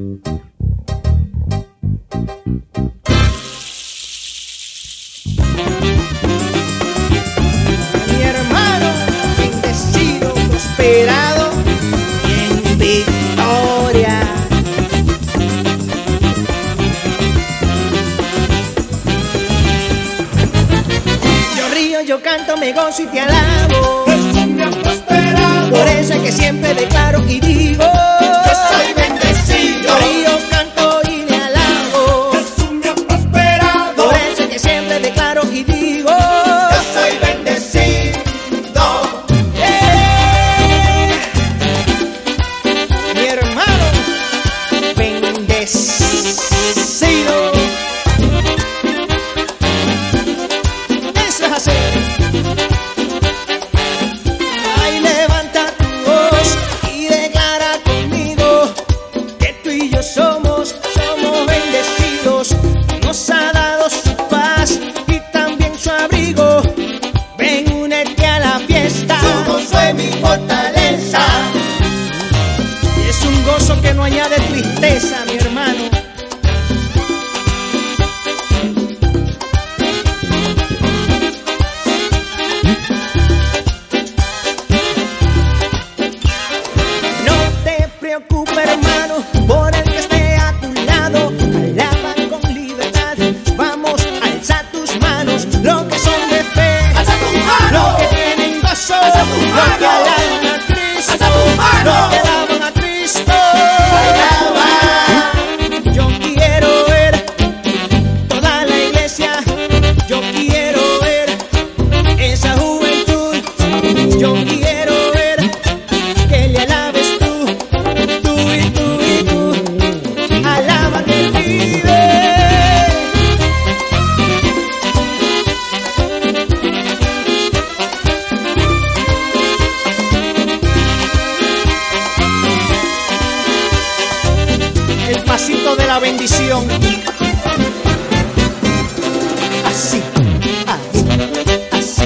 Mi hermano, bendecido, prosperado y en victoria. Yo río, yo canto, me gozo y te alabo. Jesús me ha prosperado. Por eso es que siempre declaro y digo: yo soy bendecido. Yo río, canto y le alabo. Jesús me ha prosperado. Por eso es que siempre declaro y digo: yo soy bendecido. Mi hermano, bendecido. Eso es así. Ay, levanta tu voz y declara conmigo que tú y yo somos bendecidos. Nos ha dado su paz y también su abrigo. Ven, únete a la fiesta. Su gozo es mi fortaleza. Es un gozo que no añade tristeza, mi hermano. No te preocupes, hermano, por el que esté a tu lado. Alaba con libertad. Vamos, alza tus manos. Los que son de fe, Alza tus manos. los que tienen gozo, Alza tus los que manos. alaban a Cristo, Alza tus manos. los que alaban a Cristo. Alaba. Yo quiero ver toda la iglesia. Yo quiero ver esa juventud. Yo quiero ver que le alabes tú, tú y tú y tú. Alaba que vive. El pasito de la bendición. Así, así, así,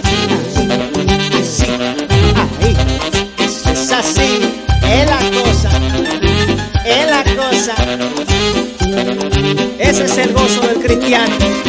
así, ahí. Eso es así. Es la cosa. Es la cosa. Ese es el gozo del cristiano.